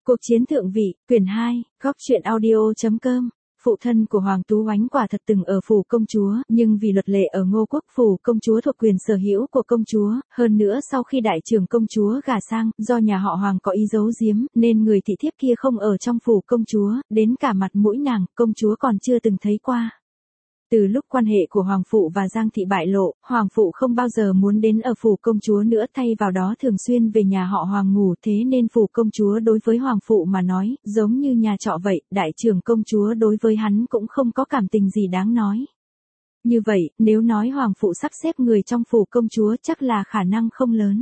Cuộc chiến thượng vị, quyển 2, góc truyện audio.com. Phụ thân của Hoàng Tú Oánh quả thật từng ở phủ công chúa, nhưng vì luật lệ ở Ngô Quốc phủ công chúa thuộc quyền sở hữu của công chúa, hơn nữa sau khi đại trưởng công chúa gả sang, do nhà họ Hoàng có ý giấu giếm, nên người thị thiếp kia không ở trong phủ công chúa, đến cả mặt mũi nàng, công chúa còn chưa từng thấy qua. Từ lúc quan hệ của Hoàng Phụ và Giang Thị bại lộ, Hoàng Phụ không bao giờ muốn đến ở phủ công chúa nữa, thay vào đó thường xuyên về nhà họ Hoàng ngủ, thế nên phủ công chúa đối với Hoàng Phụ mà nói, giống như nhà trọ vậy, đại trưởng công chúa đối với hắn cũng không có cảm tình gì đáng nói. Như vậy, nếu nói Hoàng Phụ sắp xếp người trong phủ công chúa chắc là khả năng không lớn.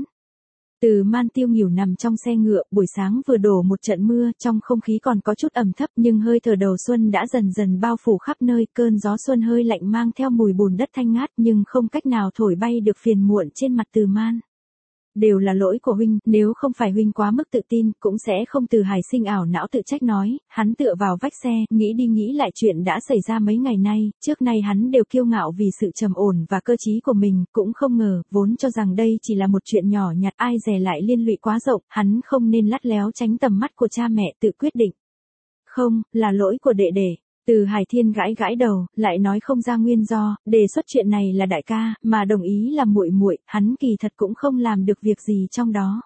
Từ Man tiêu nghỉu nằm trong xe ngựa, buổi sáng vừa đổ một trận mưa, trong không khí còn có chút ẩm thấp nhưng hơi thở đầu xuân đã dần dần bao phủ khắp nơi, cơn gió xuân hơi lạnh mang theo mùi bùn đất thanh ngát nhưng không cách nào thổi bay được phiền muộn trên mặt Từ Man. Đều là lỗi của huynh, nếu không phải huynh quá mức tự tin, cũng sẽ không. Từ Hải Sinh ảo não tự trách nói, hắn tựa vào vách xe, nghĩ đi nghĩ lại chuyện đã xảy ra mấy ngày nay, trước nay hắn đều kiêu ngạo vì sự trầm ổn và cơ trí của mình, cũng không ngờ, vốn cho rằng đây chỉ là một chuyện nhỏ nhặt, ai dè lại liên lụy quá rộng, hắn không nên lắt léo tránh tầm mắt của cha mẹ, tự quyết định. Không, là lỗi của đệ đệ. Từ Hải Thiên gãi gãi đầu, lại nói không ra nguyên do, đề xuất chuyện này là đại ca, mà đồng ý là muội muội, hắn kỳ thật cũng không làm được việc gì trong đó.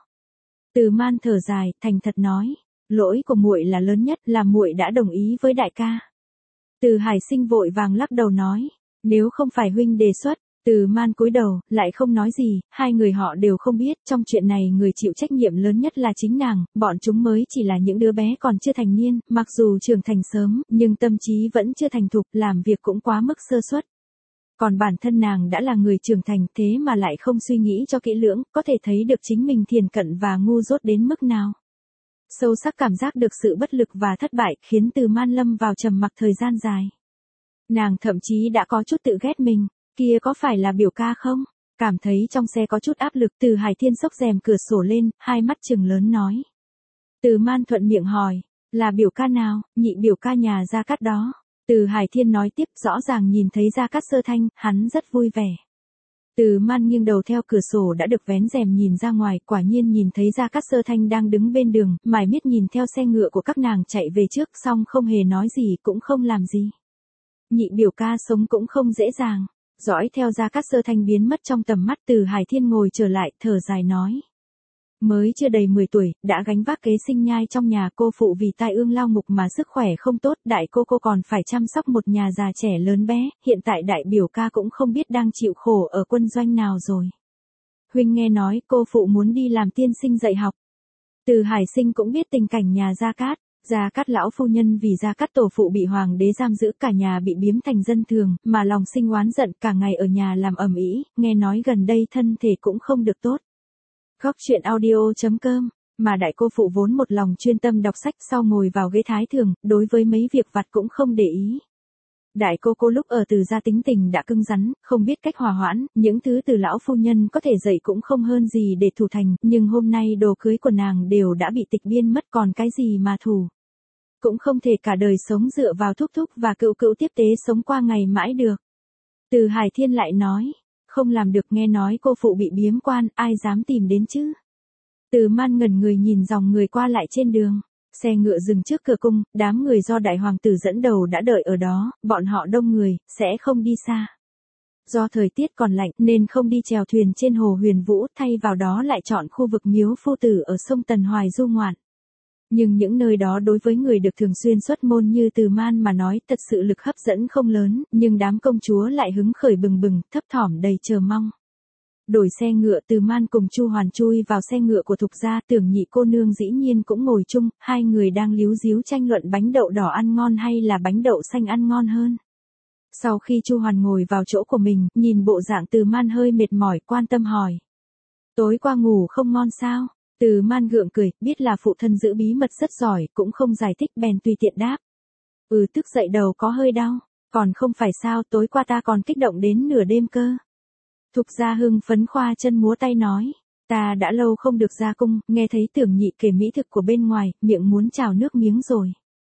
Từ Man thở dài, thành thật nói, lỗi của muội là lớn nhất, là muội đã đồng ý với đại ca. Từ Hải Sinh vội vàng lắc đầu nói, nếu không phải huynh đề xuất. Từ Man cúi đầu, lại không nói gì, hai người họ đều không biết, trong chuyện này người chịu trách nhiệm lớn nhất là chính nàng, bọn chúng mới chỉ là những đứa bé còn chưa thành niên, mặc dù trưởng thành sớm, nhưng tâm trí vẫn chưa thành thục, làm việc cũng quá mức sơ suất. Còn bản thân nàng đã là người trưởng thành, thế mà lại không suy nghĩ cho kỹ lưỡng, có thể thấy được chính mình thiền cận và ngu dốt đến mức nào. Sâu sắc cảm giác được sự bất lực và thất bại, khiến Từ Man lâm vào trầm mặc thời gian dài. Nàng thậm chí đã có chút tự ghét mình. Kia có phải là biểu ca không? Cảm thấy trong xe có chút áp lực, Từ Hải Thiên xốc rèm cửa sổ lên, hai mắt trừng lớn nói. Từ Man thuận miệng hỏi, là biểu ca nào? Nhị biểu ca nhà Gia Cát đó. Từ Hải Thiên nói tiếp, rõ ràng nhìn thấy Gia Cát Sơ Thanh, hắn rất vui vẻ. Từ Man nghiêng đầu theo cửa sổ đã được vén rèm nhìn ra ngoài, quả nhiên nhìn thấy Gia Cát Sơ Thanh đang đứng bên đường, mải miết nhìn theo xe ngựa của các nàng chạy về trước, xong không hề nói gì, cũng không làm gì. Nhị biểu ca sống cũng không dễ dàng. Dõi theo Gia Cát Sơ Thanh biến mất trong tầm mắt, Từ Hải Thiên ngồi trở lại, thở dài nói. Mới chưa đầy 10 tuổi, đã gánh vác kế sinh nhai trong nhà, cô phụ vì tai ương lao ngục mà sức khỏe không tốt, đại cô còn phải chăm sóc một nhà già trẻ lớn bé, hiện tại đại biểu ca cũng không biết đang chịu khổ ở quân doanh nào rồi. Huynh nghe nói cô phụ muốn đi làm tiên sinh dạy học. Từ Hải Sinh cũng biết tình cảnh nhà Gia Cát. Gia Cát lão phu nhân vì Gia Cát tổ phụ bị hoàng đế giam giữ, cả nhà bị biếm thành dân thường, mà lòng sinh oán giận, cả ngày ở nhà làm ầm ĩ, nghe nói gần đây thân thể cũng không được tốt. Góc truyện audio.com, mà đại cô phụ vốn một lòng chuyên tâm đọc sách, sau ngồi vào ghế thái thường, đối với mấy việc vặt cũng không để ý. Đại cô lúc ở Từ gia tính tình đã cứng rắn, không biết cách hòa hoãn, những thứ Từ lão phu nhân có thể dạy cũng không hơn gì để thủ thành, nhưng hôm nay đồ cưới của nàng đều đã bị tịch biên mất, còn cái gì mà thủ. Cũng không thể cả đời sống dựa vào thúc thúc và cữu cữu tiếp tế sống qua ngày mãi được. Từ Hải Thiên lại nói, không làm được, nghe nói cô phụ bị biếm quan, ai dám tìm đến chứ. Từ Man ngẩn người nhìn dòng người qua lại trên đường. Xe ngựa dừng trước cửa cung, đám người do đại hoàng tử dẫn đầu đã đợi ở đó, bọn họ đông người, sẽ không đi xa. Do thời tiết còn lạnh nên không đi chèo thuyền trên hồ Huyền Vũ, thay vào đó lại chọn khu vực miếu phu tử ở sông Tần Hoài du ngoạn. Nhưng những nơi đó đối với người được thường xuyên xuất môn như Từ Man mà nói thật sự lực hấp dẫn không lớn, nhưng đám công chúa lại hứng khởi bừng bừng, thấp thỏm đầy chờ mong. Đổi xe ngựa, Từ Man cùng Chu Hoàn chui vào xe ngựa của Thục gia, Tưởng nhị cô nương dĩ nhiên cũng ngồi chung, hai người đang líu díu tranh luận bánh đậu đỏ ăn ngon hay là bánh đậu xanh ăn ngon hơn. Sau khi Chu Hoàn ngồi vào chỗ của mình, nhìn bộ dạng Từ Man hơi mệt mỏi, quan tâm hỏi. Tối qua ngủ không ngon sao? Từ Man gượng cười, biết là phụ thân giữ bí mật rất giỏi, cũng không giải thích, bèn tùy tiện đáp. Tức dậy đầu có hơi đau, còn không phải sao, tối qua ta còn kích động đến nửa đêm cơ. Thục gia hưng phấn khoa chân múa tay nói, ta đã lâu không được ra cung, nghe thấy Tưởng nhị kể mỹ thực của bên ngoài, miệng muốn trào nước miếng rồi.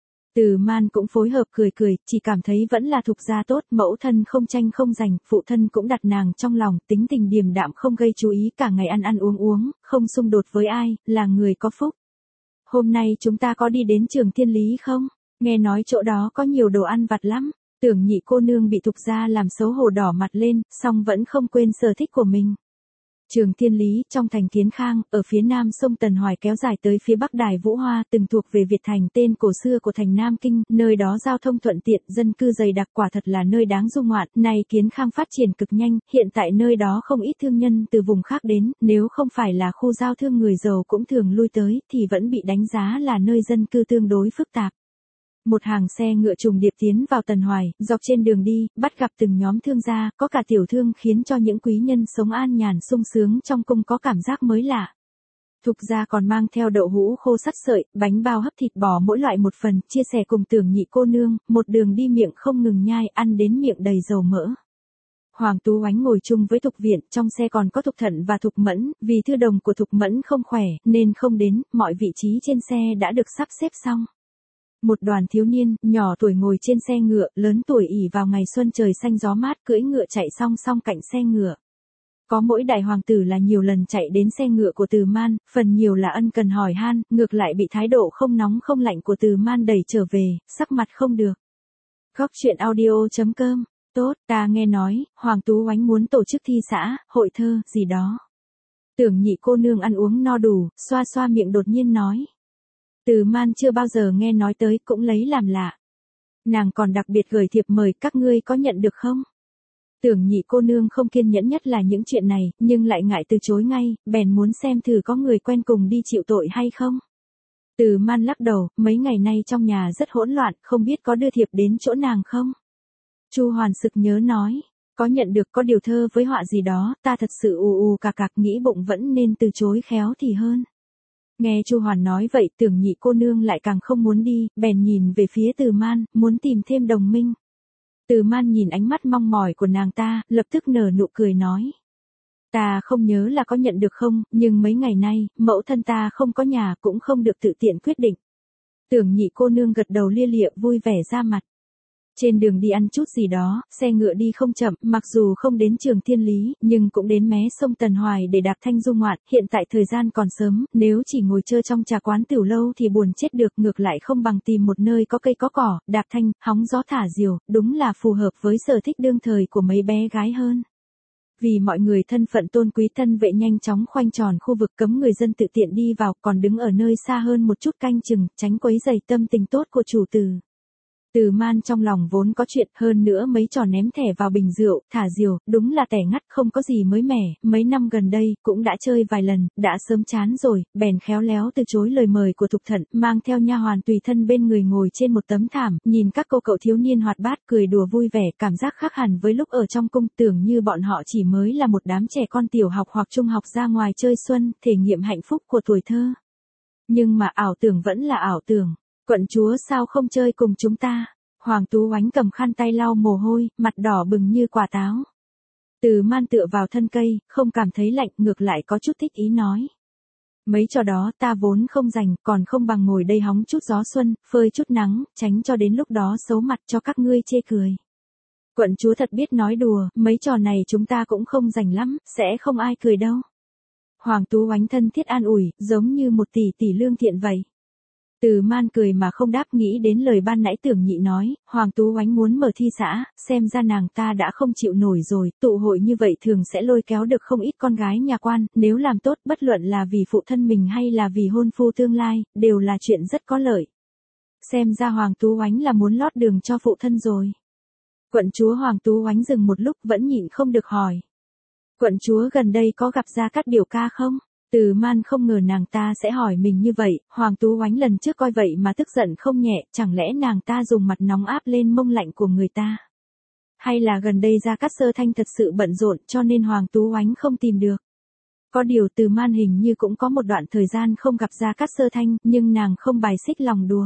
Từ Man cũng phối hợp cười, chỉ cảm thấy vẫn là Thục gia tốt, mẫu thân không tranh không giành, phụ thân cũng đặt nàng trong lòng, tính tình điềm đạm không gây chú ý, cả ngày ăn uống, không xung đột với ai, là người có phúc. Hôm nay chúng ta có đi đến Trường Thiên Lý không? Nghe nói chỗ đó có nhiều đồ ăn vặt lắm. Tưởng Nhị cô nương bị Thục gia làm xấu hổ đỏ mặt lên, song vẫn không quên sở thích của mình. Trường Thiên Lý, trong thành Kiến Khang, ở phía nam sông Tần Hoài kéo dài tới phía bắc đài Vũ Hoa, từng thuộc về Việt Thành, tên cổ xưa của thành Nam Kinh, nơi đó giao thông thuận tiện, dân cư dày đặc, quả thật là nơi đáng du ngoạn. Nay Kiến Khang phát triển cực nhanh, hiện tại nơi đó không ít thương nhân từ vùng khác đến, nếu không phải là khu giao thương người giàu cũng thường lui tới, thì vẫn bị đánh giá là nơi dân cư tương đối phức tạp. Một hàng xe ngựa trùng điệp tiến vào Tần Hoài, dọc trên đường đi, bắt gặp từng nhóm thương gia, có cả tiểu thương, khiến cho những quý nhân sống an nhàn sung sướng trong cung có cảm giác mới lạ. Thục gia còn mang theo đậu hũ khô sắt sợi, bánh bao hấp thịt bò mỗi loại một phần, chia sẻ cùng Tưởng Nhị cô nương, một đường đi miệng không ngừng nhai, ăn đến miệng đầy dầu mỡ. Hoàng Tú Oánh ngồi chung với Thục Viện, trong xe còn có Thục Thận và Thục Mẫn, vì thư đồng của Thục Mẫn không khỏe, nên không đến, mọi vị trí trên xe đã được sắp xếp xong. Một đoàn thiếu niên, nhỏ tuổi ngồi trên xe ngựa, lớn tuổi ỷ vào ngày xuân trời xanh gió mát cưỡi ngựa chạy song song cạnh xe ngựa. Có mỗi đại hoàng tử là nhiều lần chạy đến xe ngựa của Từ Man, phần nhiều là ân cần hỏi han, ngược lại bị thái độ không nóng không lạnh của Từ Man đẩy trở về, sắc mặt không được. Góc truyện audio.com. Tốt, ta nghe nói, Hoàng Tú Oánh muốn tổ chức thi xã, hội thơ, gì đó. Tưởng Nhị cô nương ăn uống no đủ, xoa xoa miệng đột nhiên nói. Từ Man chưa bao giờ nghe nói tới, cũng lấy làm lạ. Nàng còn đặc biệt gửi thiệp mời, các ngươi có nhận được không? Tưởng Nhị cô nương không kiên nhẫn nhất là những chuyện này, nhưng lại ngại từ chối ngay, bèn muốn xem thử có người quen cùng đi chịu tội hay không. Từ Man lắc đầu, mấy ngày nay trong nhà rất hỗn loạn, không biết có đưa thiệp đến chỗ nàng không? Chu Hoàn sực nhớ nói, có nhận được, có điều thơ với họa gì đó, ta thật sự ù cạc nghĩ bụng vẫn nên từ chối khéo thì hơn. Nghe Chu Hoàn nói vậy, Tưởng Nhị cô nương lại càng không muốn đi, bèn nhìn về phía Từ Man, muốn tìm thêm đồng minh. Từ Man nhìn ánh mắt mong mỏi của nàng ta, lập tức nở nụ cười nói. Ta không nhớ là có nhận được không, nhưng mấy ngày nay, mẫu thân ta không có nhà, cũng không được tự tiện quyết định. Tưởng Nhị cô nương gật đầu lia lịa vui vẻ ra mặt. Trên đường đi ăn chút gì đó, xe ngựa đi không chậm, mặc dù không đến Trường Thiên Lý, nhưng cũng đến mé sông Tần Hoài để đạp thanh du ngoạn, hiện tại thời gian còn sớm, nếu chỉ ngồi chơi trong trà quán tiểu lâu thì buồn chết được, ngược lại không bằng tìm một nơi có cây có cỏ, đạp thanh, hóng gió thả diều, đúng là phù hợp với sở thích đương thời của mấy bé gái hơn. Vì mọi người thân phận tôn quý, thân vệ nhanh chóng khoanh tròn khu vực cấm người dân tự tiện đi vào, còn đứng ở nơi xa hơn một chút canh chừng, tránh quấy rầy tâm tình tốt của chủ tử. Từ Man trong lòng vốn có chuyện, hơn nữa mấy trò ném thẻ vào bình rượu, thả diều, đúng là tẻ ngắt, không có gì mới mẻ, mấy năm gần đây, cũng đã chơi vài lần, đã sớm chán rồi, bèn khéo léo từ chối lời mời của Thục Thận, mang theo nha hoàn tùy thân bên người ngồi trên một tấm thảm, nhìn các cô cậu thiếu niên hoạt bát cười đùa vui vẻ, cảm giác khác hẳn với lúc ở trong cung, tưởng như bọn họ chỉ mới là một đám trẻ con tiểu học hoặc trung học ra ngoài chơi xuân, thể nghiệm hạnh phúc của tuổi thơ. Nhưng mà ảo tưởng vẫn là ảo tưởng. Quận chúa sao không chơi cùng chúng ta? Hoàng Tú Oánh cầm khăn tay lau mồ hôi, mặt đỏ bừng như quả táo. Từ Man tựa vào thân cây, không cảm thấy lạnh, ngược lại có chút thích ý nói. Mấy trò đó ta vốn không rành, còn không bằng ngồi đây hóng chút gió xuân, phơi chút nắng, tránh cho đến lúc đó xấu mặt cho các ngươi chê cười. Quận chúa thật biết nói đùa, mấy trò này chúng ta cũng không rành lắm, sẽ không ai cười đâu. Hoàng Tú Oánh thân thiết an ủi, giống như một tỷ tỷ lương thiện vậy. Từ Man cười mà không đáp, nghĩ đến lời ban nãy Tưởng Nhị nói, Hoàng Tú Oánh muốn mở thi xã, xem ra nàng ta đã không chịu nổi rồi, tụ hội như vậy thường sẽ lôi kéo được không ít con gái nhà quan, nếu làm tốt, bất luận là vì phụ thân mình hay là vì hôn phu tương lai, đều là chuyện rất có lợi. Xem ra Hoàng Tú Oánh là muốn lót đường cho phụ thân rồi. Quận chúa Hoàng Tú Oánh dừng một lúc vẫn nhịn không được hỏi. Quận chúa gần đây có gặp Gia Cát biểu ca không? Từ Man không ngờ nàng ta sẽ hỏi mình như vậy, Hoàng Tú Oánh lần trước coi vậy mà tức giận không nhẹ, chẳng lẽ nàng ta dùng mặt nóng áp lên mông lạnh của người ta? Hay là gần đây Gia Cát Sơ Thanh thật sự bận rộn cho nên Hoàng Tú Oánh không tìm được? Có điều Từ Man hình như cũng có một đoạn thời gian không gặp Gia Cát Sơ Thanh, nhưng nàng không bài xích lòng đùa.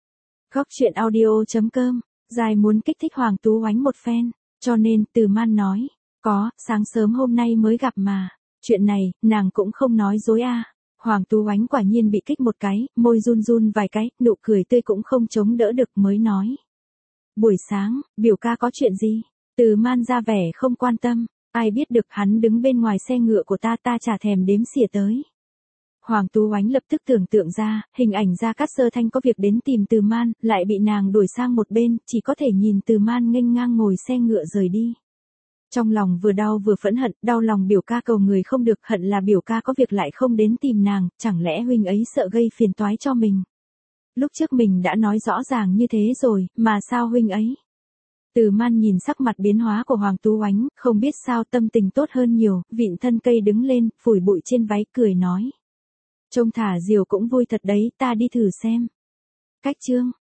Góc truyện audio.com, dài muốn kích thích Hoàng Tú Oánh một phen, cho nên Từ Man nói, có, sáng sớm hôm nay mới gặp mà. Chuyện này, nàng cũng không nói dối a. Hoàng Tú Oánh quả nhiên bị kích một cái, môi run run vài cái, nụ cười tươi cũng không chống đỡ được mới nói. Buổi sáng, biểu ca có chuyện gì? Từ Man ra vẻ không quan tâm, ai biết được hắn đứng bên ngoài xe ngựa của ta chả thèm đếm xỉa tới. Hoàng Tú Oánh lập tức tưởng tượng ra, hình ảnh Gia Cát Sơ Thanh có việc đến tìm Từ Man, lại bị nàng đuổi sang một bên, chỉ có thể nhìn Từ Man nghênh ngang ngồi xe ngựa rời đi. Trong lòng vừa đau vừa phẫn hận, đau lòng biểu ca cầu người không được, hận là biểu ca có việc lại không đến tìm nàng, chẳng lẽ huynh ấy sợ gây phiền toái cho mình. Lúc trước mình đã nói rõ ràng như thế rồi, mà sao huynh ấy? Từ Man nhìn sắc mặt biến hóa của Hoàng Tú Oánh, không biết sao tâm tình tốt hơn nhiều, vịn thân cây đứng lên, phủi bụi trên váy cười nói. Trông thả diều cũng vui thật đấy, ta đi thử xem. Cách chương.